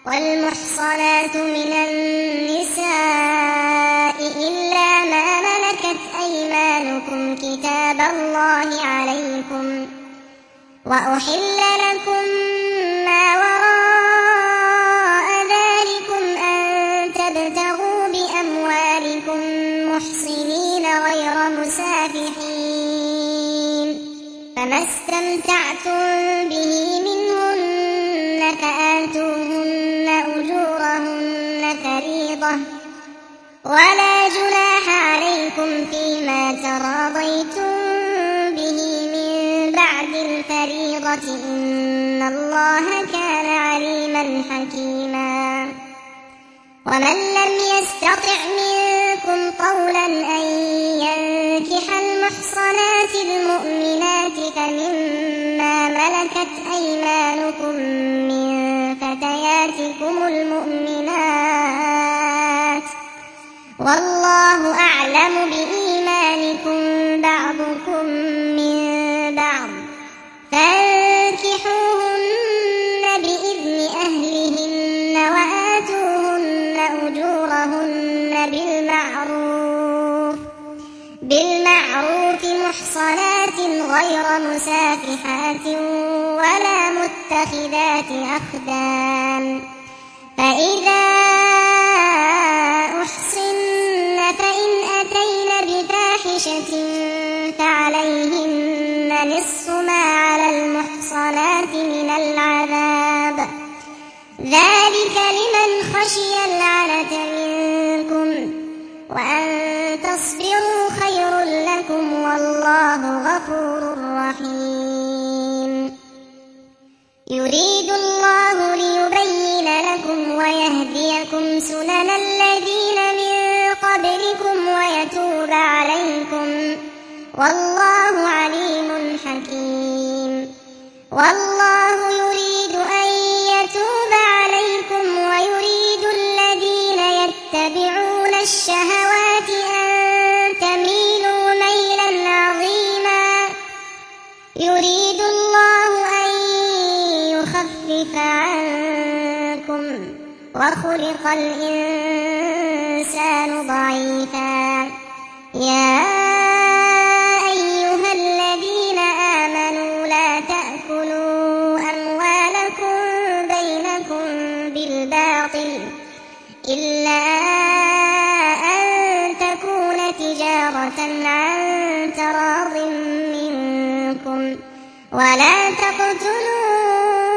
والمحصنات من النساء إلا ما ملكت أيمانكم كتاب الله عليكم، وأحل لكم ما وراء ذلكم أن تبتغوا بأموالكم محصنين غير مسافحين، فما استمتعتم به منهن فآتوهن أجورهن فريضة، ولا جناح عليكم فيما تراضيتم به من بعد الفريضة، إن الله كان عليما حكيما. ومن لم يستطع منكم طولا أن ينكح المحصنات المؤمنات فمما ملكت أيمانكم من فتياتكم المؤمنات، والله أعلم بإيمانكم بعضكم من بعض، فانكحوهن بإذن أهلهن وآتوهن أجورهن بالمعروف محصنات غير مسافحات ولا متخذات أخدان، فإذا أحصن فإن أتين بفاحشة فعليهن نصف ما على المحصنات من العذاب، ذلك لمن خشي العنة منكم، وأن تصبروا خير لكم والله غفور رحيم. يريد الله ليبين لكم ويهديكم سنن الذين من قبلكم ويتوب عليكم، والله عليم حكيم. والله يريد أن يتوب عليكم ويريد الذين يتبعون الشهوات أن تميلوا ميلا عظيما. يريد الله أن يخفف عنكم وخلق الإنسان ضعيفا. يا أيها الذين آمنوا لا تأكلوا أموالكم بينكم بالباطل إلا أن تكون تجارة عن تراض منكم، ولا تقتلوا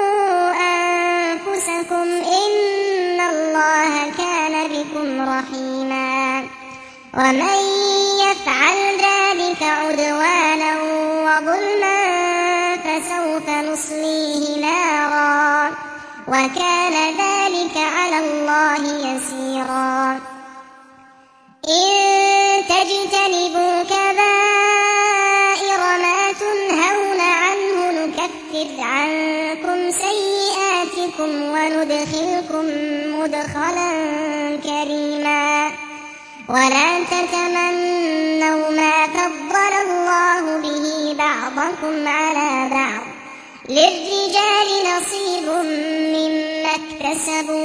أنفسكم إن الله كان بكم رحيما. ومن يفعل ذلك عدوانا وظلما فسوف نصليه نارا، وكان ذلك على الله يسيرا. إن تجتنبوا كبائر ما تنهون عنه نكفر عنكم سيئاتكم وندخلكم مدخلا كريما. ولا تتمنوا ما فضل الله به بعضكم على بعض، للرجال نصيب مما اكتسبوا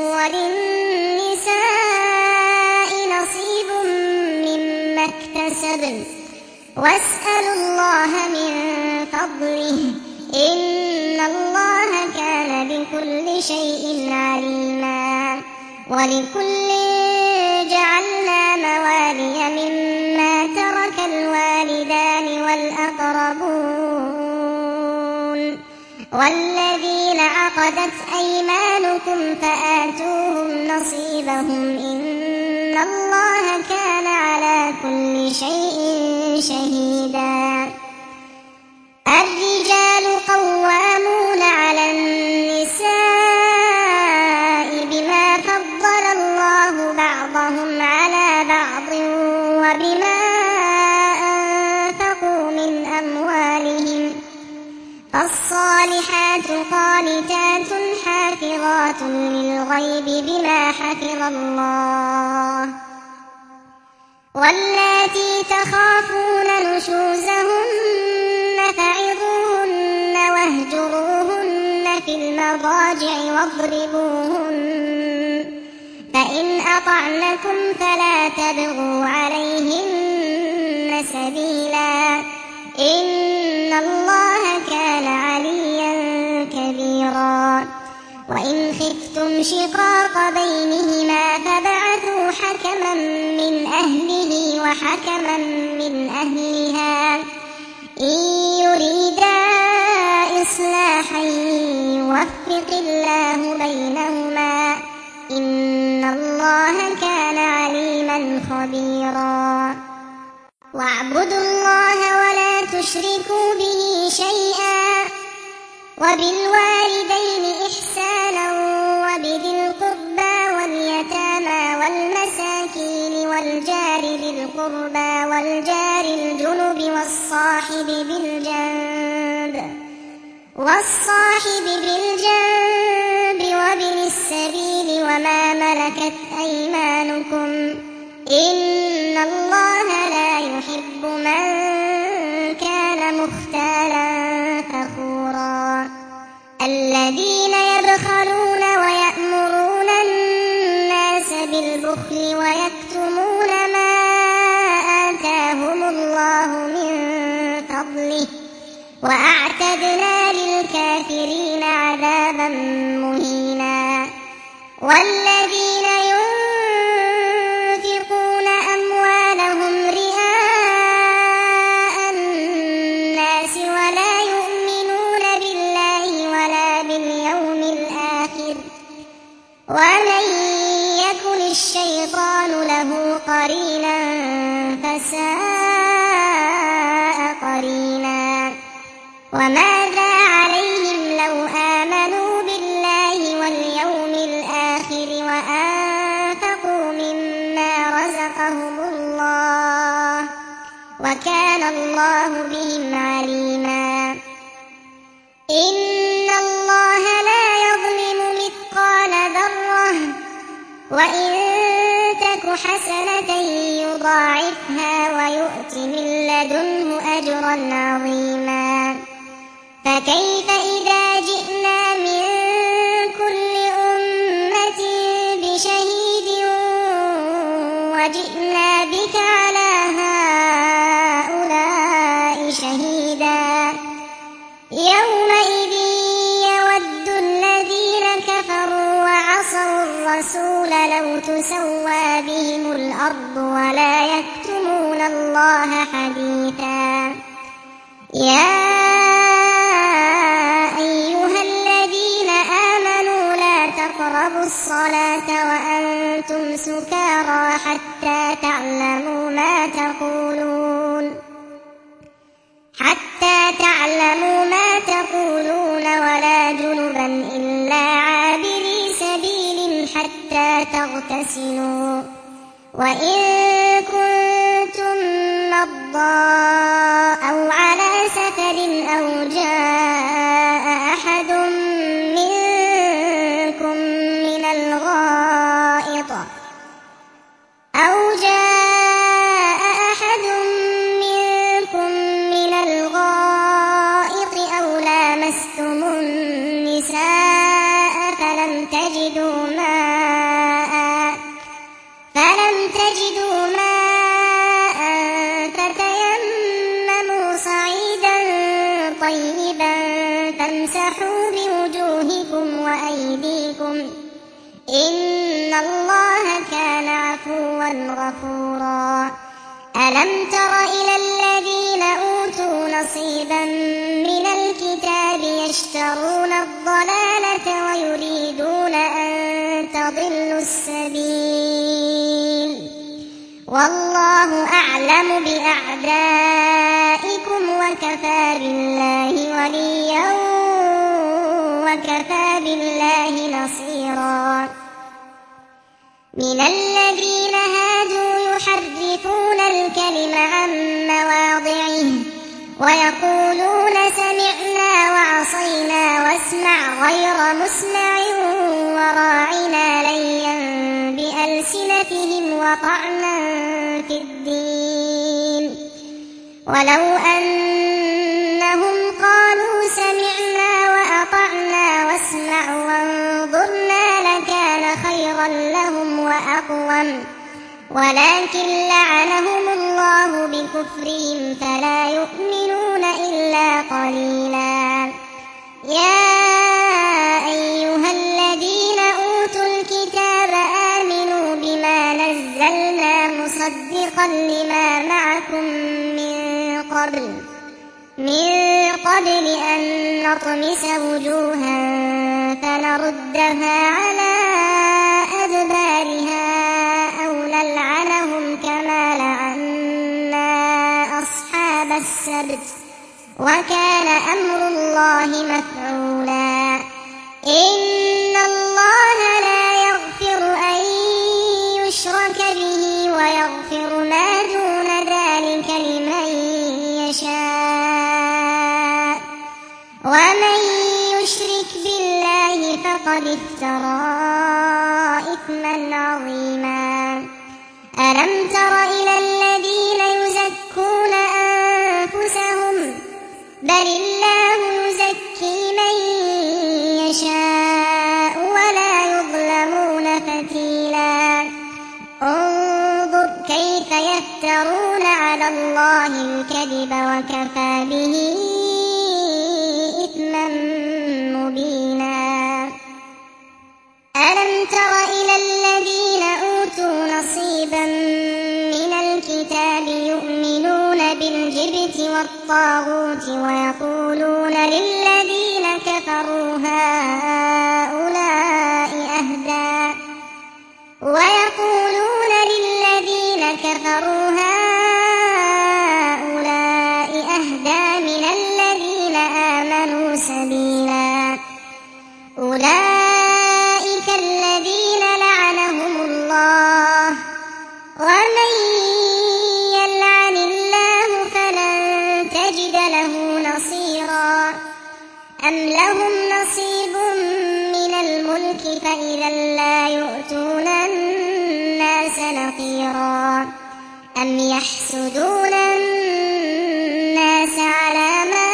وللنساء نصيب مما اكتسبن، واسألوا الله من فضله إن الله كان بكل شيء عليما. ولكل جعلنا موالي مما ترك الوالدان والأقربون والذين عقدت أيمانكم فآتوهم نصيبهم إن الله كان على كل شيء شهيدا. الرجال قوامون على النساء بما فضل الله بعضهم على بعض وبما أنفقوا من أموالهم، فالصالحات قانتات حافظات للغيب بما حفظ الله. واللاتي تخافون نشوزهن فعظوهن واهجروهن في المضاجع واضربوهن، أطعنكم فلا تبغوا عليهن سبيلا إن الله كان عليا كبيرا وإن خفتم شقاق بينهما فبعثوا حكما من أهله وحكما من أهلها إن يريدا إصلاحا يوفق الله بينهما إن الله كان عليما خبيرا واعبدوا الله ولا تشركوا به شيئا وبالوالدين إحسانا وبذي القربى واليتامى والمساكين والجار ذي القربى والجار الجنب والصاحب بالجنب وابن السبيل وما ملكت أيمانكم إن الله لا يحب من كان مختالا فخورا الذين يبخلون ويأمرون الناس بالبخل ويكتمون ما آتاهم الله من فضله وأعتدنا للكافرين عذابا مهينا والذين ينفقون أموالهم رئاء الناس ولا يؤمنون بالله ولا باليوم الآخر ومن يكن الشيطان له قرينا فساء قرينا وماذا عليهم لو آمنوا بالله واليوم الآخر وأنفقوا مما رزقهم الله وكان الله بهم عليما إن الله لا يظلم مثقال ذرة وإن تك حسنة يضاعفها ويؤت من لدنه أجرا عظيما فكيف إذا جئنا من كل أمة بشهيد وجئنا بك على هؤلاء شهيدا يومئذ يود الذين كفروا وعصوا الرسول لو تسوى بهم الأرض ولا يكتمون الله حديثا يا أيها الذين آمنوا لا تقربوا الصلاة وأنتم سكارى حتى تعلموا ما تقولون ولا جنبا إلا عابري سبيل حتى تغتسلوا وإن كنتم مرضى أو على سفر أو جاء أحد منكم من الغائط أو لامستم النساء فلم تجدوا ماء فتيمموا صعيدا طيبا فامسحوا بوجوهكم وأيديكم إن الله كان عفوا غفورا ألم تر إلى الذين أوتوا نصيبا من الكتاب يشترون الضلالة ويريدون أن تضلوا السبيل والله أعلم بأعدائكم وكفى بالله وليا وكفى بالله نصيرا من الذين هادوا يحرفون الكلم عن مواضعه ويقولون سمعنا وعصينا واسمع غير مسمع وراعنا ليا بألسنتهم وطعنا في الدين ولو أنهم قالوا سمعنا وأطعنا واسمع وانظرنا لكان خيرا لهم وأقوم أقوم ولكن لعنهم الله بكفرهم فلا يؤمنون إلا قليلا. يا أيها الذين أوتوا الكتاب آمنوا بما نزلنا مصدقا لما معكم من قبل أن نطمس وجوها فنردها على أدبارها أو نلعنهم كما لعنا أصحاب السبت وكان أمر الله مفعولا. إن الله لا يغفر أن يشرك به ويغفر ما دون ذلك لمن يشاء ومن يشرك بالله فقد افترى إثما عظيما. ألم تر إلى الذين يزكون أنفسهم بل الله يزكي من يشاء ولا يظلمون فتيلا. انظر كيف يفترون على الله الكذب وكفى به إثما مبينا. ألم تر إلى الذين أوتوا نصيبا من الكتاب يؤمنون بالجبت والطاغوت ويقولون للذين كفروا هؤلاء أهدى من الذين آمنوا سبيلا. أولئك الذين لعنهم الله ومن يلعن الله فلن تجد له نصيرا. أم لهم نصيب من الملك فإذا لا يؤتون الناس نقيرا. أم يحسدون الناس على ما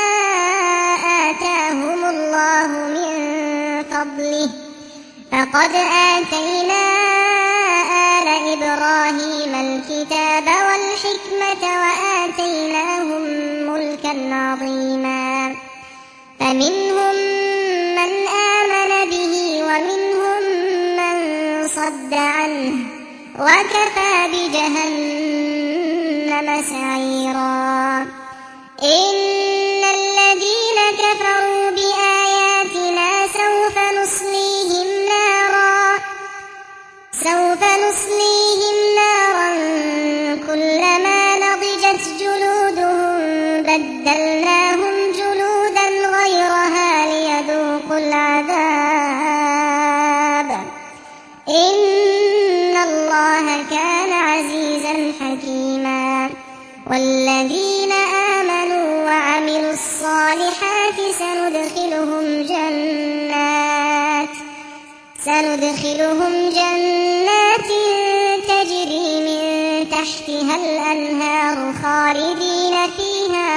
آتاهم الله من فضله فقد آتينا آل إبراهيم الكتاب والحكمة وآتيناهم ملكا عظيما. فمنهم من آمن به ومنهم من صد عنه وكفى بجهنم سعيرا. إن الذين كفروا بآياتنا سوف نصليهم نارا كلما نضجت جلودهم بدلناهم جلودا غيرها ليذوقوا العذاب إن الله كان عزيزا حكيما. والذين آمنوا وعملوا الصالحات سندخلهم جنات تجري من تحتها الأنهار خالدين فيها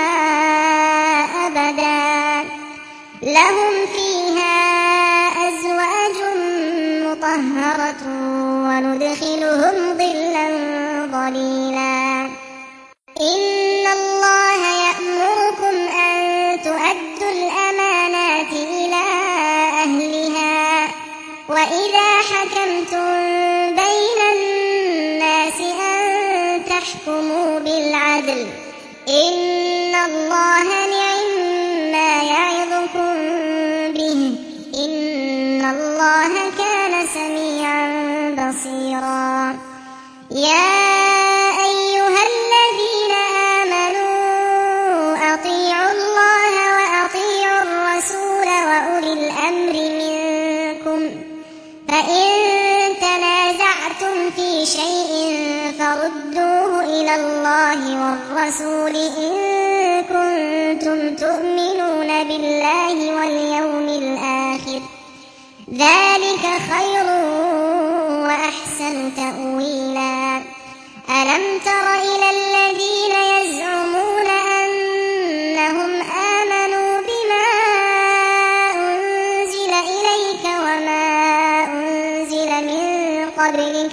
أبدا لهم فيها أزواج مطهرة وندخلهم ظلا ظليلا. إن الله يأمركم أن تؤدوا الأمانات إلى أهلها وإذا حكمتم بين الناس أن تحكموا بالعدل إن الله نعم يعظكم به إن الله كان سميعا بصيرا. يا أيها الذين آمنوا أطيعوا الله وأطيعوا الرسول وأولي الأمر منكم فإن تنازعتم في شيء فردوه إلى الله والرسول إن كنتم تؤمنون بالله واليوم الآخر ذلك خير وأحسن تأويلا. ألم تر إلى الذين يزعمون أنهم آمنوا بما أنزل إليك وما أنزل من قبلك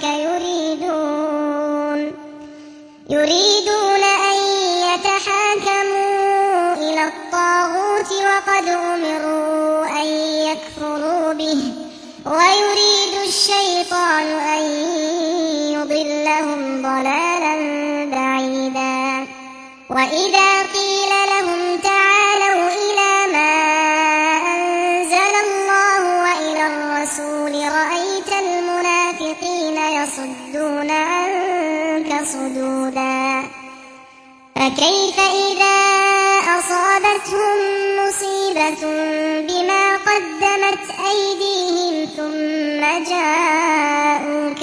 يريدون أن يتحاكموا إلى الطاغوت وقد أمروا أن يكفروا به ويريد الشيطان أن يضلهم ضلالا بعيدا. وإذا قيل لهم تعالوا إلى ما أنزل الله وإلى الرسول رأيت المنافقين يصدون عنك صدودا. فكيف إذا أصابتهم مصيبة بما قدمت أيديهم ثم جاءوك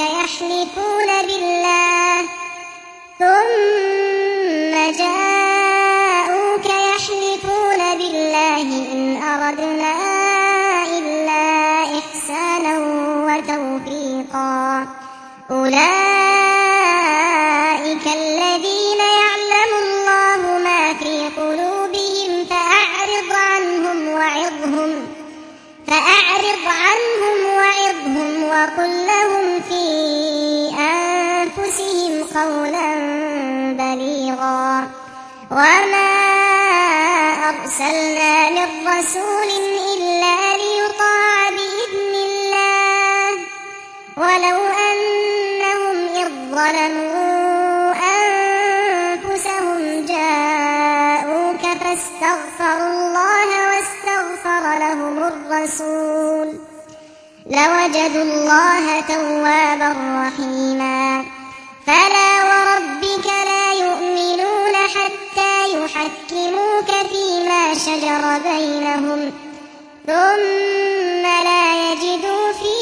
يحلفون بالله إن أردنا إلا إحسانا وتوفيقا أولئك الذين يعلم الله ما في قلوبهم فأعرض عنهم وعظهم وقل لهم في أنفسهم قولا بليغا. وما أرسلنا من رسول إلا ليطاع بإذن الله ولو أنهم إذ ظلموا أنفسهم جاءوك فاستغفروا الله واستغفر لهم الرسول لوجدوا الله توابا رحيما. فلا وربك لا يؤمنون حتى يحكموك فيما شجر بينهم ثم لا يجدوا في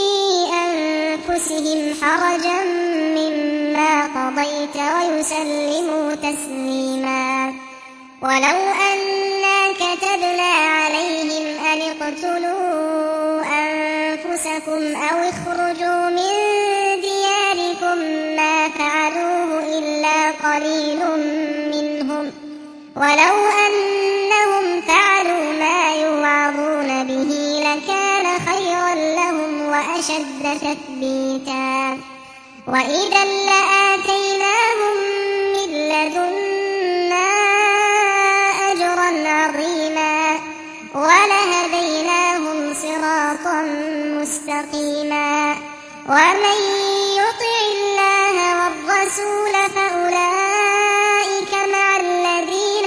أنفسهم حرجا مما قضيت ويسلموا تسليما. ولو أنا كتبنا عليهم أن اقتلوا أنفسكم أو اخرجوا من دياركم ما فعلوه إلا قليل منهم ولو أنهم فعلوا ما يوعظون به لكان خيرا لهم وأشد تثبيتا. وإذا لآتيناهم من لدنا أجرا عظيما ولهديناهم صراطا مستقيما. ومن يطع الله والرسول فأولئك مع الذين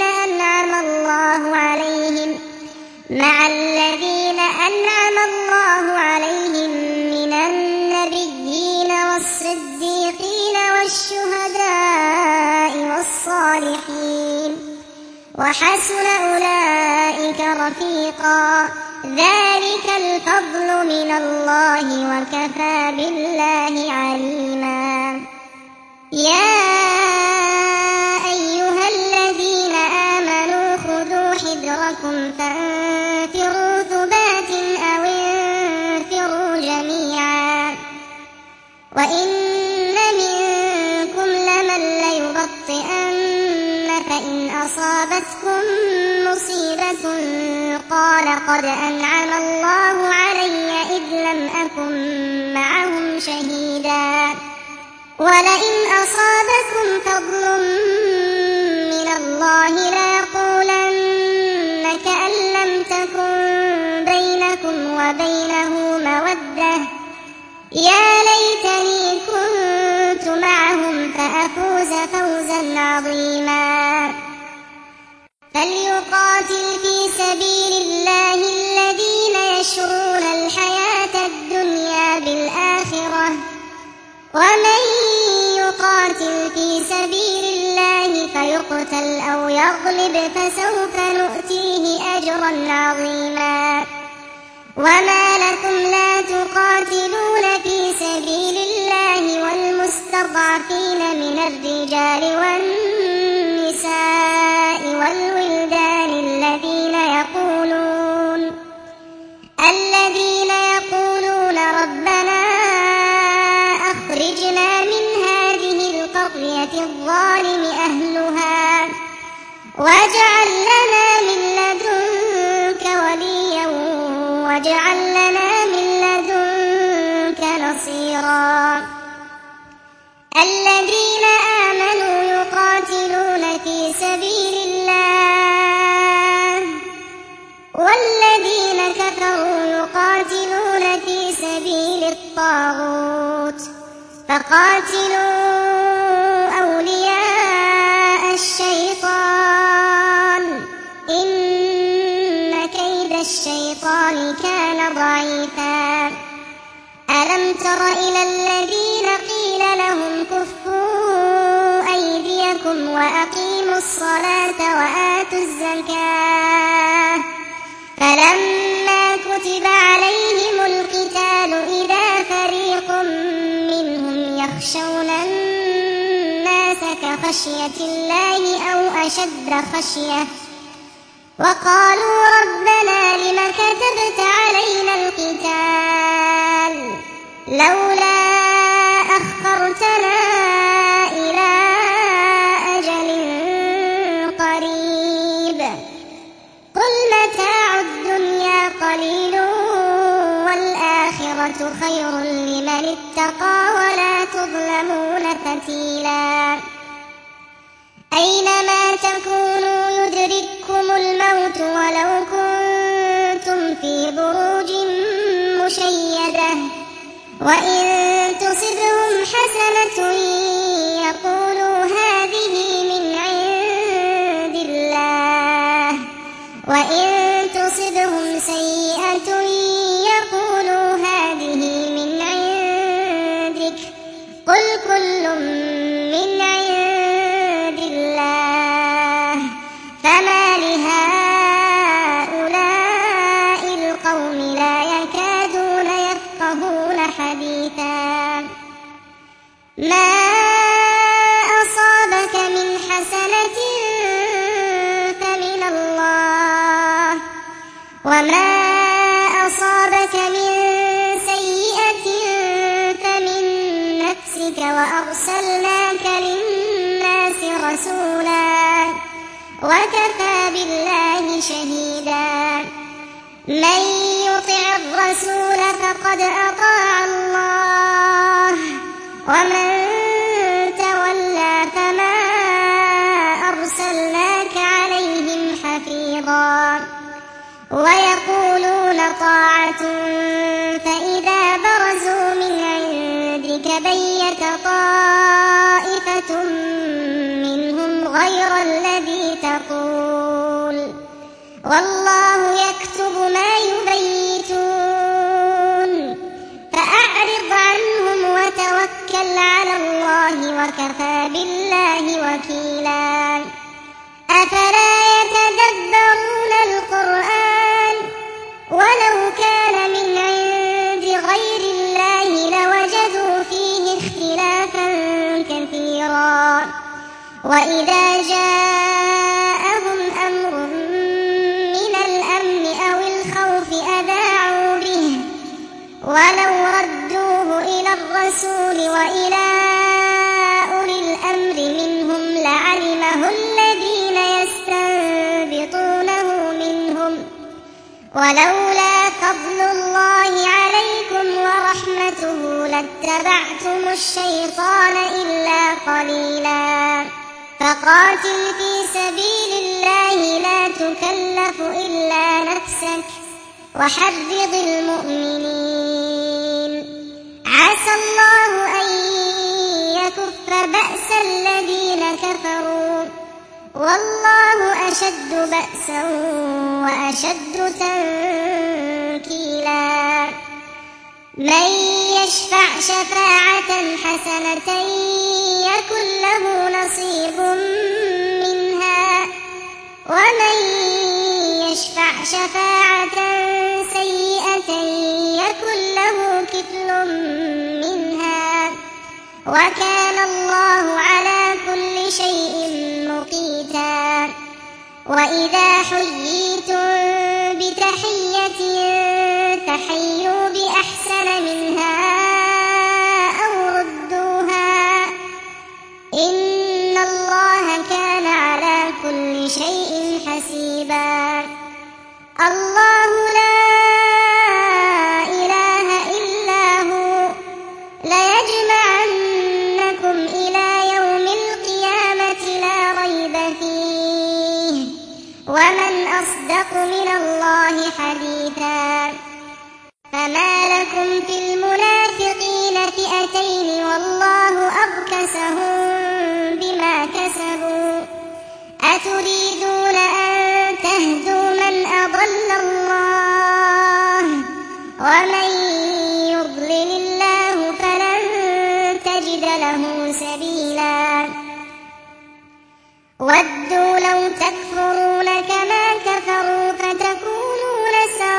أنعم الله عليهم من النبيين والصديقين والشهداء والصالحين وحسن أولئك رفيقا. ذلك الفضل من الله وكفى بالله عليما. يا أيها الذين آمنوا خذوا حذركم فانفروا ثبات أو انفروا جميعا. وإن منكم لمن ليبطئن فإن أصابتكم مصيبة قال قد أنعم الله علي إذ لم أكن معهم شهيدا. ولئن أصابكم فضل من الله ليقولن كأن لم تكن بينكم وبينه مودة يا ليتني كنت معهم فأفوز فوزا عظيما. فليقاتل في سبيل الله الذين يشرون الحياة الدنيا بالآخرة ومن يقاتل في سبيل الله فيقتل أو يغلب فسوف نؤتيه أجرا عظيما. وما لكم لا تقاتلون في سبيل الله والمستضعفين من الرجال والنساء والولدان الذين يقولون ربنا أخرجنا من هذه القرية الظالم أهلها واجعل لنا من لدنك وليا واجعل لنا من لدنك بصيرا الذين آمنوا يقاتلون في سبيل الله والذين كفروا يقاتلون في سبيل الطاغوت فقاتلوا أولياء الشيطان إن كيد الشيطان كان ضعيفا ألم تر إلى الذين قيل لهم كفوا أيديكم وأقيموا الصلاة وآتوا الزكاة فلما كتب عليهم القتال إذا فريق منهم يخشون الناس كخشية الله أو أشد خشية وقالوا ربنا لم كتبت علينا القتال لولا أخرتنا إلى أجل قريب قل متاع الدنيا قليل والآخرة خير لمن اتقى ولا تظلمون فتيلا أينما تكونوا يدرككم الموت ولو كنتم في بروج مشيدة وإن تصبهم حسنة يقولوا هذه من عند الله وإن تصبهم سيئة يقولوا هذه من عندك قل كل من عند الله فما لهؤلاء القوم لا يكادون يفقهون حديثا ما أصابك من حسنة فمن الله وما أصابك من سيئة فمن نفسك وأرسلناك للناس رسولا وكفى بالله شهيدا من يطع الرسول فقد أطاع الله ومن تولى فما أرسلناك عليهم حفيظا ويقولون طاعة فإذا برزوا من عندك بيت طائفة منهم غير الذي تقول والله يكتب ما يبيتون فأعرض عنهم وتوكل على الله وكفى بالله وكيلا أفلا يتدبرون القرآن ولو كان من عند غير الله لوجدوا فيه اختلافا كثيرا وإذا جاءهم أمر من الأمن أو الخوف أذاعوا به ولو ردوه إلى الرسول وإلى أولي الأمر منهم لعلمه الذين يستنبطونه منهم ولولا فضل الله عليكم ورحمته لاتبعتم الشيطان إلا قليلا فقاتل في سبيل الله لا تكلف إلا نفسك وحرض المؤمنين عسى الله أن يكف بأس الذين كفروا والله أشد بأسا وأشد تنكيلا من يشفع شفاعة حسنة يكن له نصيب منها ومن يشفع شفاعة سيئة يكن له كفل منها وكان الله على كل شيء مقيتا وإذا حييتم بتحية فحيوا بأحسن منها أو ردوها إن الله كان على كل شيء حسيبا الله لا إله إلا هو أصدق من الله حديثا فما لكم في المنافقين فئتين والله أركسهم بما كسبوا أتريدون أن تهدوا من أضل الله ومن يضلل الله فلن تجد له سبيلا ودوا لو تكفرون كما كفروا فتكونون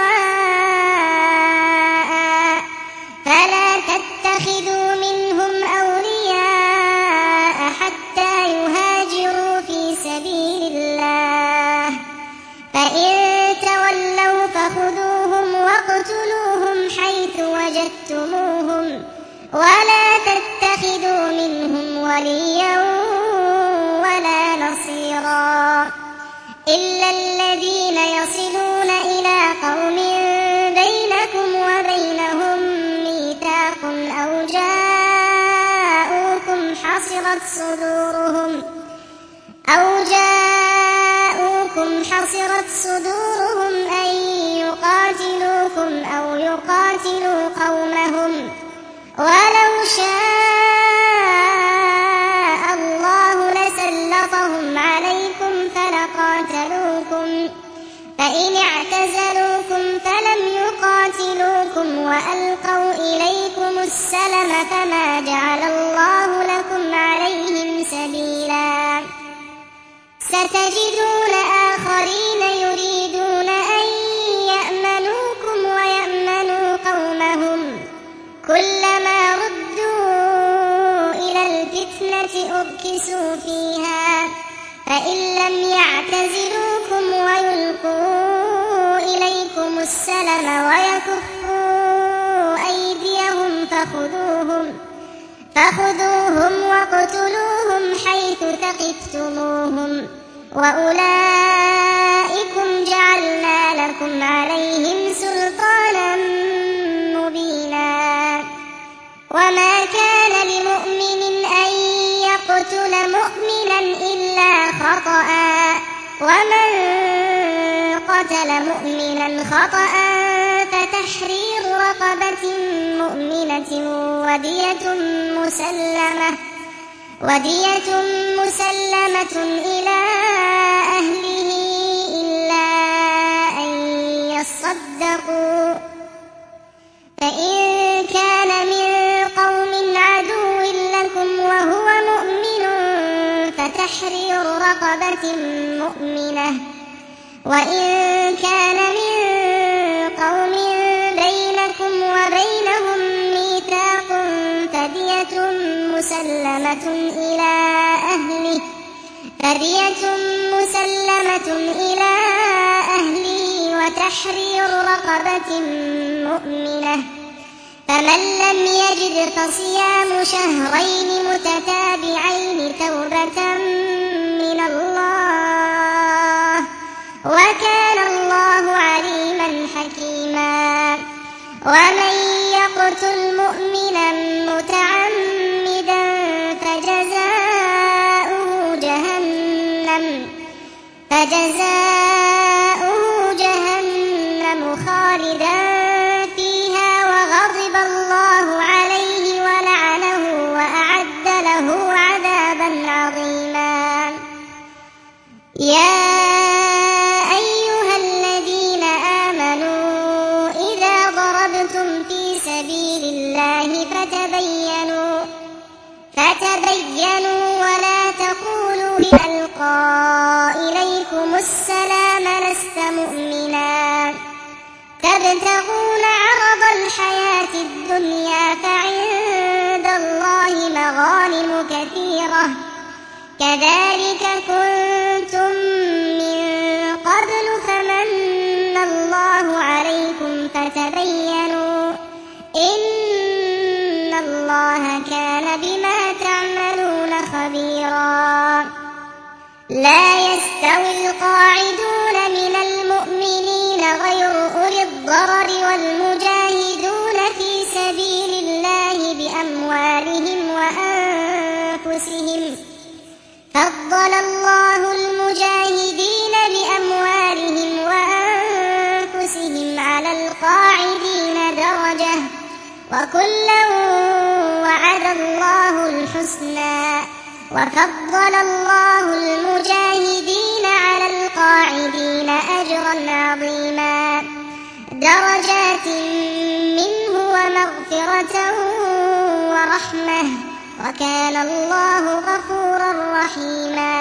سواء فلا تتخذوا منهم أولياء حتى يهاجروا في سبيل الله فإن تولوا فخذوهم واقتلوهم حيث وجدتموهم ولا تتخذوا منهم وليا ولا نصيرا إلا الذين يصلون إلى قوم بينكم وبينهم ميثاق أو جاءوكم حصرت صدورهم أن يقاتلوكم أو يقاتلوا قومهم ولو شاء الله لسلطهم عليكم فلقاتلوكم فإن اعتزلوكم فلم يقاتلوكم وألقوا إليكم السلم فما جعل الله لكم عليهم سبيلا ستجدون آخرين يريدون أن يأمنوكم ويأمنوا قومهم كلما ردوا إلى الفتنة أركسوا فيها فإن لم يعتزلوكم ويلقوا إليكم السلم ويكفوا أيديهم فخذوهم واقتلوهم حيث ثقفتموهم وأولئكم جعلنا لكم عليهم سلطانا مبينا وما كان لمؤمن أن يقتل مؤمنا إلا خطأ ومن قتل مؤمنا خطأ فتحرير رقبة مؤمنة ودية مسلمة إلى أهله إلا أن يصدقوا فإن كان من قوم عدو لكم وهو مؤمن فتحرير رقبة مؤمنة وإن كان من قوم بينكم وبينهم ميثاق فدية مسلمة إلى أهله وتحرير رقبة مؤمنة فمن لم يجد فصيام شهرين متتابعين توبة من الله وكان الله عليما حكيما ومن يقتل مؤمنا متعمدا فجزاؤه جهنم خالدا فيها وغضب الله عليه ولعنه وأعد له عذابا عظيما يا أيها الذين آمنوا إذا ضربتم في سبيل الله فتبينوا ولا تقولوا ألقى إليكم السلام لست مؤمنا تبتغون عرض الحياة الدنيا فعند الله مغانم كثيرة كذلك كنتم من قبل فمن الله عليكم فتبينوا إن الله كان بما تعملون خبيرا لا يستوي القاعدون من المؤمنين غير أولي الضرر والمجاهدون في سبيل الله بأموالهم وأنفسهم فضل الله المجاهدين بأموالهم وأنفسهم وكلا وعد الله الحسنى وفضل الله المجاهدين على القاعدين أجرا عظيما درجات منه ومغفرة ورحمة وكان الله غفورا رحيما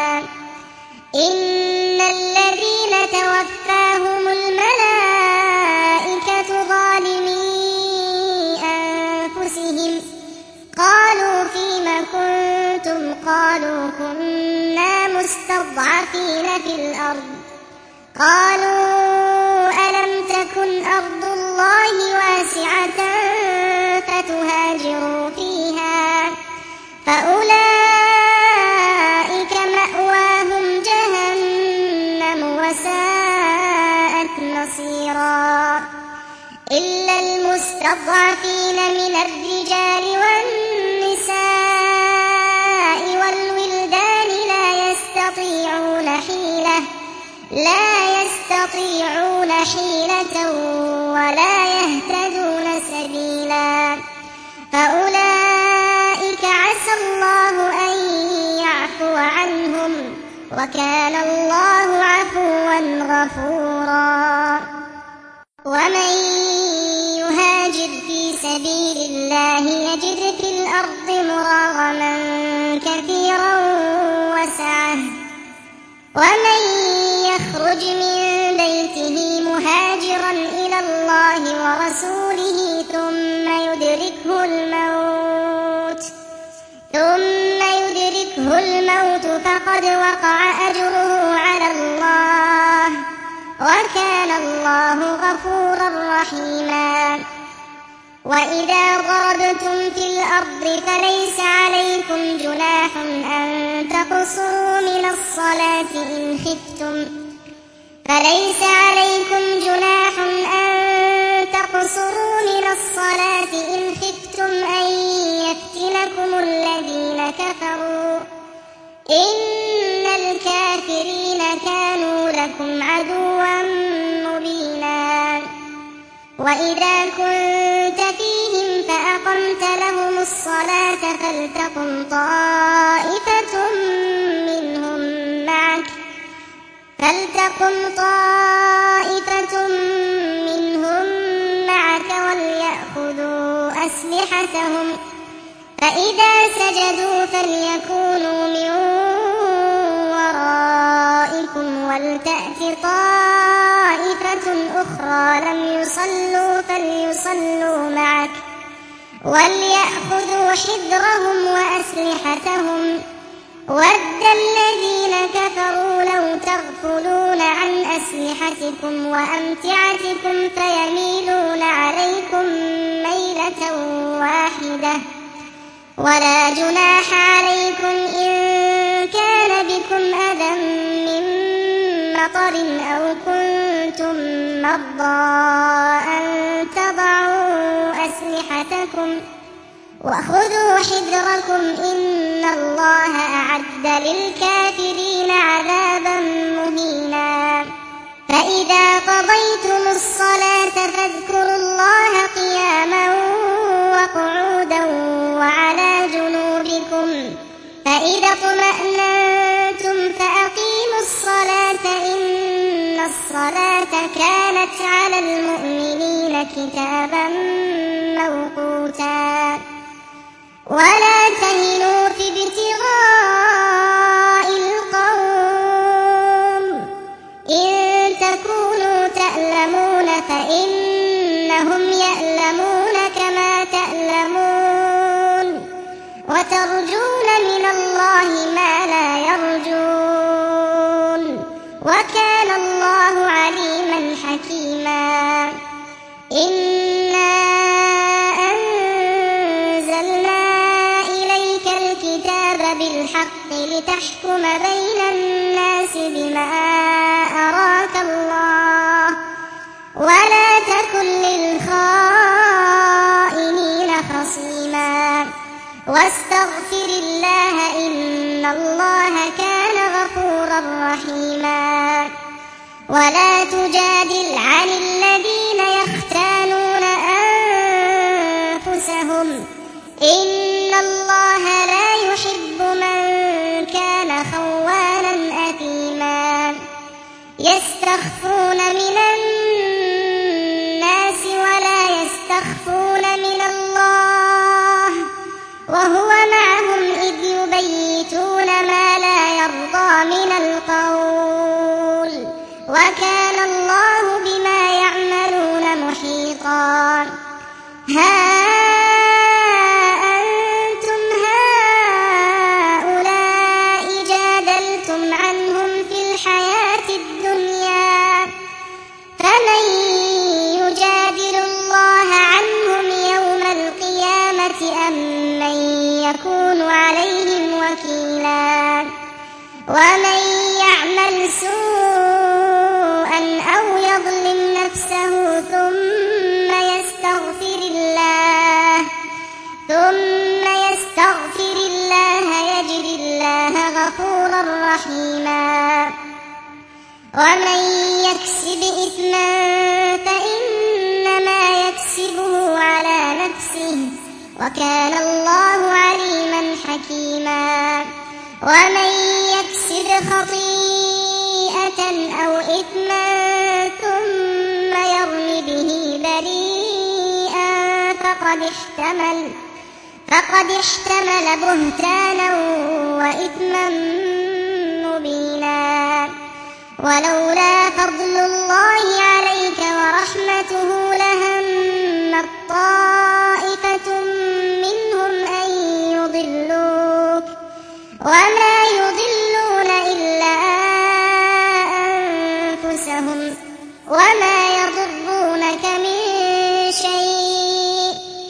إن الذين توفاهم الملائكة ظالمي أنفسهم قالوا فيم كنتم قالوا كنا مستضعفين في الأرض قالوا ألم تكن أرض الله واسعة فتهاجروا فيها فأولئك مأواهم جهنم وساءت مصيرا إلا المستضعفين من الرجال والنساء والولدان لا يستطيعون حيلة ولا يهتدون سبيلا فأولئك عسى الله أن يعفو عنهم وكان الله عفوا غفورا ومن يهاجر في سبيل الله يجد في الأرض مراغما كثيرا وسعة ومن يخرج من بيته مهاجرا إلى الله ورسوله ثم يدركه الموت فقد وقع أجره على الله وكان الله غفورا رحيما وإذا ضربتم في الأرض فليس عليكم جناح أن تقصروا من الصلاة إن خفتم أن يفتنكم الذين كفروا إن الكافرين كانوا لكم عدوا مبينا وإذا كنت فيهم فأقمت لهم الصلاة فلتقم طائفة منهم معك وليأخذوا أسلحتهم فإذا سجدوا فليكونوا من ورائكم ولتأت طائفة أخرى لم يصلوا فليصلوا معك وليأخذوا حذرهم وأسلحتهم ود الذين كفروا لو تغفلون عن أسلحتكم وأمتعتكم فيميلون عليكم ميلة واحدة ولا جناح عليكم إن كان بكم أذى من مطر أو كنتم مرضى أن تضعوا أسلحتكم وخذوا حذركم إن الله أعد للكافرين عذابا مهينا فإذا قضيتم الصلاة فاذكروا الله قياما وقعودا وعلى جنوبكم فإذا اطمأننتم فأقيموا الصلاة إن الصلاة كانت على المؤمنين كتابا موقوتا ولا تهنوا في ابتغاء القوم إن تكونوا تألمون فإنهم يألمون كما تألمون وترجون من الله ما لا يرجون وكان الله عليما حكيما إنا أنزلنا إليك الكتاب بالحق لتحكم بين الناس بما أراك الله ولا تكن للخائنين خصيما واستغفر الله إن الله كان غفورا رحيما ولا تجادل عن الذين يختانون أنفسهم إن الله لا يحب من كان خوانا أثيما يستخفون من الناس ولا يستخفون من الله وهو معهم إذ يبيتون ما لا يرضى من القول وكان الله بما يعملون محيطا ها أنتم هؤلاء جادلتم عنهم في الحياة الدنيا فمن يجادل الله عنهم يوم القيامة أم من يكون عليهم وكيلا ومن يعمل سوءا أو يظلم نفسه ثم يستغفر الله يجد الله غفورا رحيما ومن يكسب إثما فإنما يكسبه على نفسه وكان الله عليما حكيما ومن يكسب خطيئة أو إثما ثم يرم به بريئا فقد احتمل بهتانا وإثما مبينا ولولا فضل الله عليك ورحمته لهمت طائفة منهم أن يضلوك وما يضلون إلا أنفسهم وما يضرونك من شيء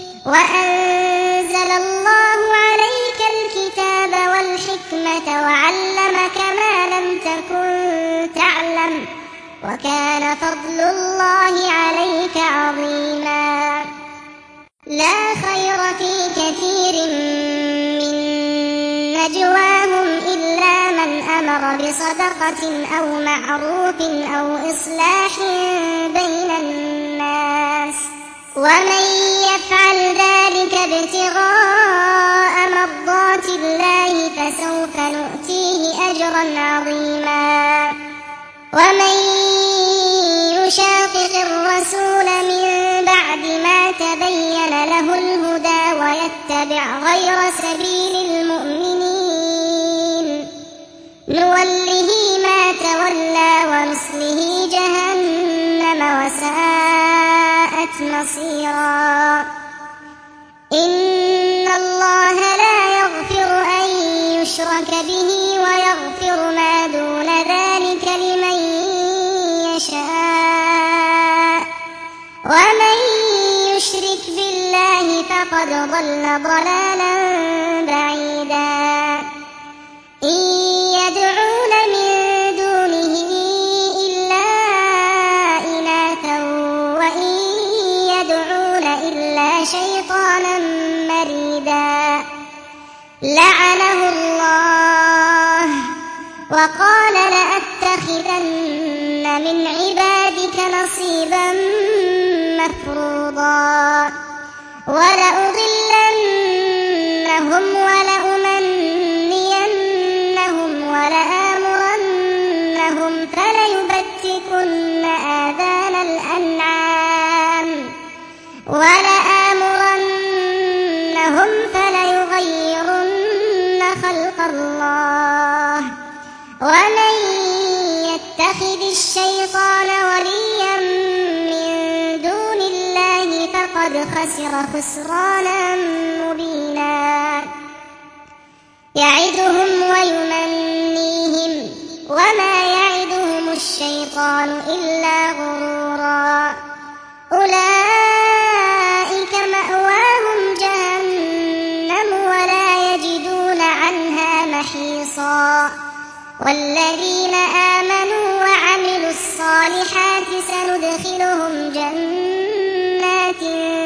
وأنزل الله عليك الكتاب والحكمة وعلمك ما لم تكن تعلم وكان فضل الله عليك عظيما لا خير في كثير من نجواهم إلا من أمر بصدقة أو معروف أو إصلاح بين الناس ومن يفعل ذلك ابتغاء مرضات الله فسوف نؤتيه أجرا عظيما ومن يشاقق الرسول من بعد ما تبين له الهدى ويتبع غير سبيل المؤمنين نوله ما تولى ونصله جهنم وساءت مصيرا إن الله لا يغفر أن يشرك به ويغفر ما دون ذلك لمن يشاء ومن يشرك بالله فقد ضل ضلالا بعيدا إن يدعون من دونه إلا إناثا وإن يدعون إلا شيطانا مريدا لعنه الله وقال لأتخذن من عبادك نصيبا مفروضا ولأضلنهم ولأمنينهم ولآمرنهم فليبتكن آذان الأنعام ولآمرنهم فليغيرن خلق الله ومن يتخذ الشيطان وليا من دون الله فقد خسر خسرانا مبينا يعدهم ويمنيهم وما يعدهم الشيطان إلا غرورا أولئك مأواهم جهنم ولا يجدون عنها محيصا والذين آمنوا وعملوا الصالحات سندخلهم جنات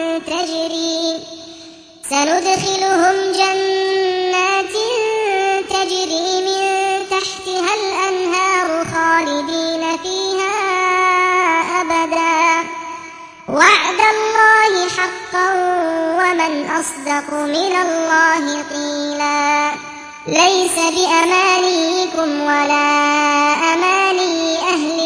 تجري من تحتها الأنهار خالدين فيها أبدا وعد الله حقا ومن ومن أصدق من الله قيلا ليس بأمانيكم ولا أماني أهل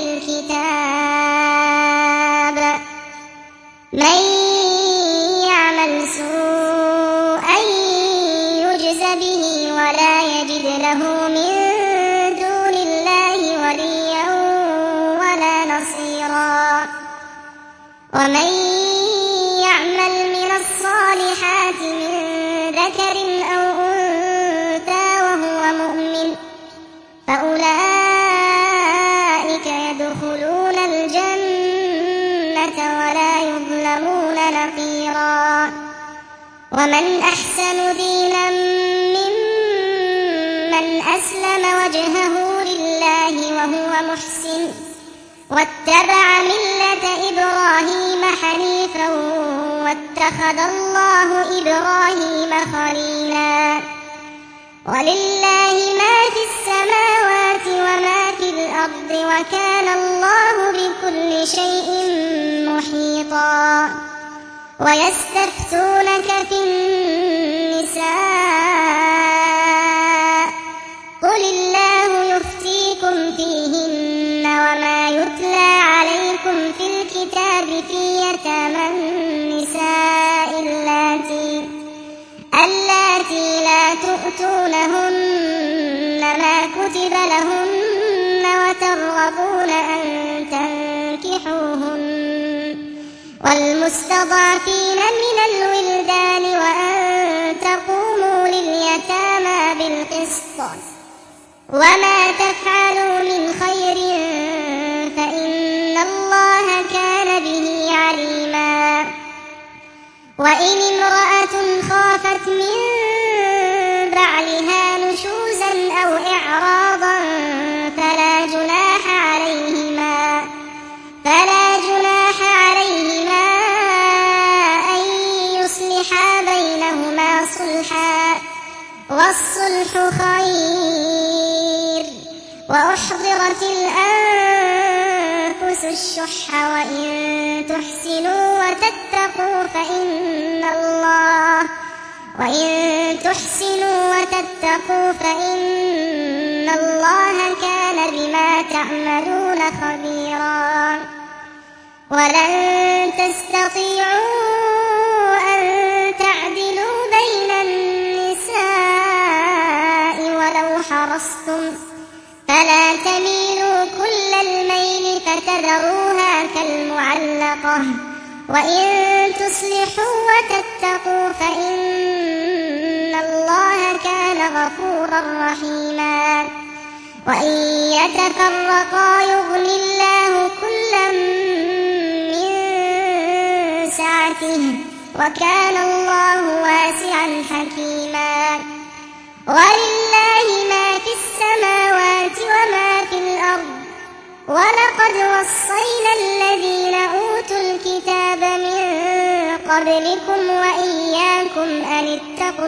الكتاب من يعمل سوءا يجز به ولا يجد له من دون الله وليا ولا نصيرا ومن يعمل من الصالحات من ذكر أو أنثى وهو مؤمن فأولئك يدخلون الجنة ولا يظلمون نقيرا ومن أحسن دينا ممن أسلم وجهه لله وهو محسن واتبع ملة إبراهيم حنيفا واتخذ الله إبراهيم خليلا ولله ما في السماوات وما في الأرض وكان الله بكل شيء محيطا ويستفتونك في النساء قل الله يفتيكم فيهن وما يتلى عليكم في الكتاب في يتامى النساء اللاتي لا تؤتونهن ما كتب لهن وترغبون أن تنكحوهن والمستضعفين من الولدان وأن تقوموا لليتامى بالقسط وما تفعلوا من خير فإن الله كان به عليما وإن امرأة خافت من بعلها نشوزا أو إعراضا فلا جناح عليهما أن يصلحا بينهما صلحا والصلح خير وأحضرت الأنفس الشح وإن تحسنوا وتتقوا فإن الله كان بما تعملون خبيرا ولن تستطيعوا أن تعدلوا بين النساء ولو حرصتم فلا تميلوا كل الميل فتذروها كالمعلقة وإن تصلحوا وتتقوا فإن الله كان غفورا رحيما وإن يتفرقا يغن الله كلا من سعته وكان الله واسعا حكيما ولله ما في السماوات وما في الأرض ولقد وصينا الذين أوتوا الكتاب من قبلكم وإياكم أن اتقوا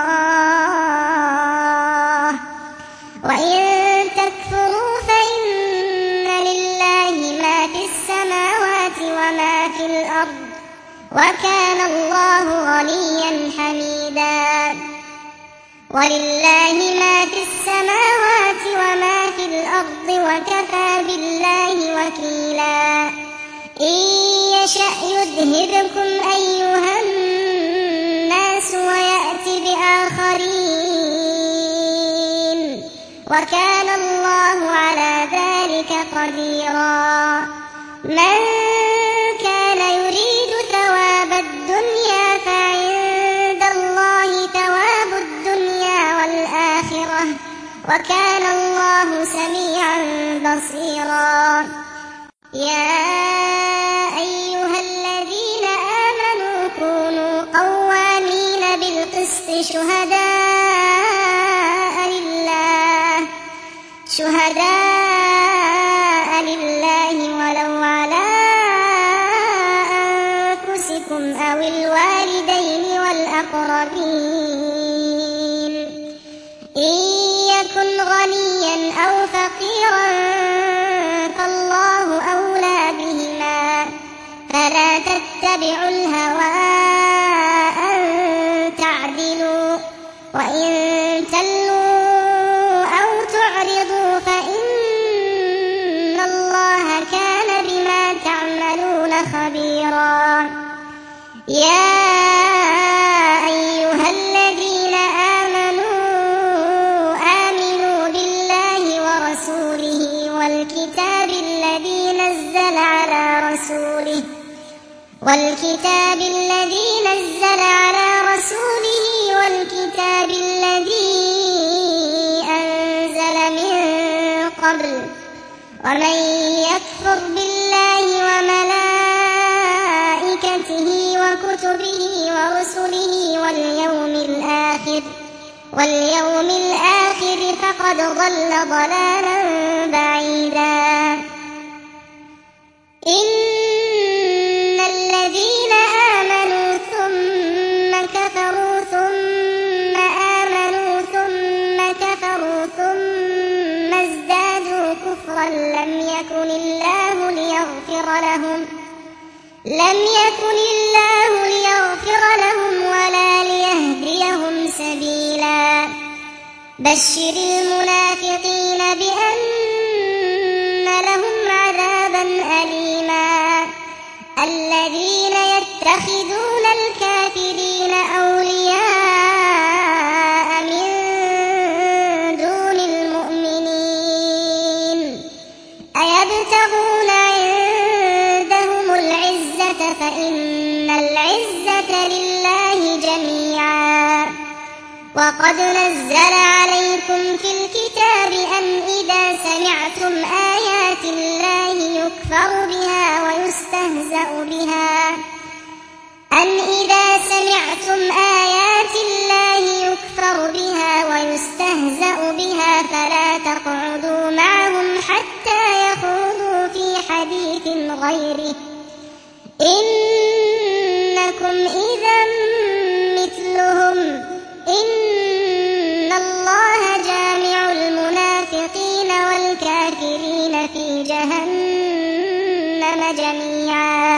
الله وإن تكفروا فإن لله ما في السماوات وما في الأرض وكان الله غنيا حميدا ولله ما في السماوات وما في الأرض وكفى بالله وكيلا إن يشأ يذهبكم أيها الناس ويأتي بآخرين وكان الله على ذلك قديرا من كان يريد ثواب الدنيا فعند الله ثواب الدنيا والآخرة وكان الله سميعا بصيرا يا أيها الذين آمنوا كونوا قوامين بالقسط شهداء لله ولو على أنفسكم أو الوالدين والأقربين إن يكن غنيا أو فقيرا فالله أولى بهما فلا تتبعوا الهوى أن وإن تلووا أو تعرضوا فإن الله كان بما تعملون خبيرا. يا أيها الذين آمنوا بالله ورسوله والكتاب الذي نزل على رسوله والكتاب الذي أنزل من قبل ومن يكفر بالله وملائكته وكتبه ورسله واليوم الآخر فقد ضل ضلالا بعيدا. إن الذين آمنوا ثم كفروا ثم آمنوا ثم كفروا ثم ازدادوا كفرا لم يكن الله ليغفر لهم ولا ليهديهم سبيلا. بشر المنافقين بأن لهم عذابا أليما. الذين يتخذون الكافرين أولياء من دون المؤمنين أيبتغون عندهم العزة فإن العزة لله جميعا. وقد نزل عليكم في الكتاب أن إذا سمعتم آيات الله يكفر بها ويستهزأ بها فلا تقعدوا معهم حتى يخوضوا في حديث غيره إنكم إذا مثلهم. إن الله جامع المنافقين والكافرين في جهنم جميعا.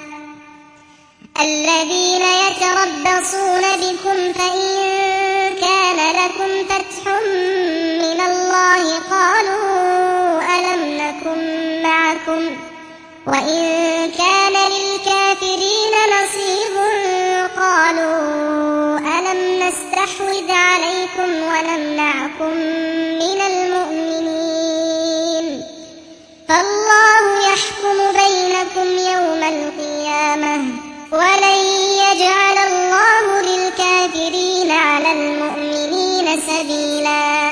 الذين يتربصون بكم فإن كان لكم فتح من الله قالوا ألم نكن معكم وإن كان للكافرين نصيب قالوا ألم نستحوذ عليكم ونمنعكم من المؤمنين فالله يحكم بينكم يوم القيامة ولن يجعل الله للكافرين على المؤمنين سبيلا.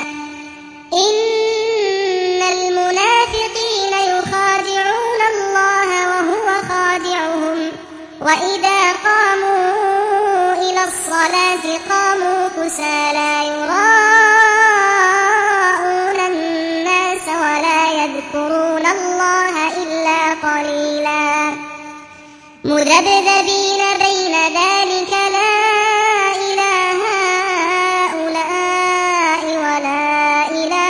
إن المنافقين يخادعون الله وهو خادعهم وإذا قاموا إلى الصلاة قاموا كسالى يراءون الناس ولا يذكرون الله إلا قليلا. مذبذبين بين ذلك لا إلى هؤلاء ولا إلى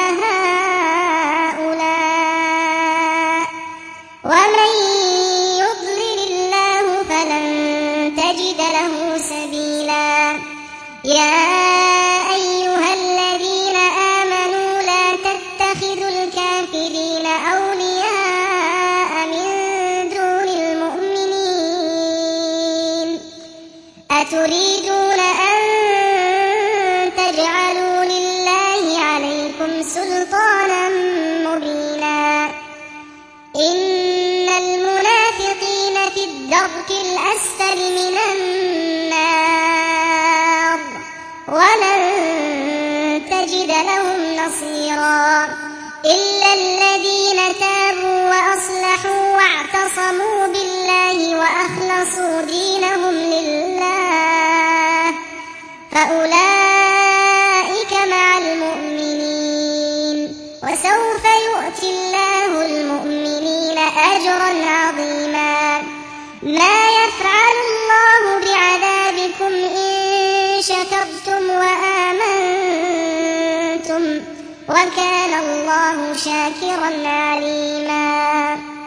هؤلاء ومن يضلل الله فلن تجد له سبيلا. يا أيها الذين آمنوا لا تتخذوا الكافرين أولياء من دون المؤمنين أتريدون أن تجعلوا لله عليكم سلطانا مبينا. إن المنافقين في الدرك الأسفل من النار ولن تجد لهم نصيرا. إلا الذين تابوا وأصلحوا واعتصموا بالله وأخلصوا دينهم لله فأولئك مع المؤمنين وسوف يؤتي الله المؤمنين أجرا عظيما. ما يفعل الله بعذابكم إن شكرتم وآمنتم وكان الله شاكرا عليما.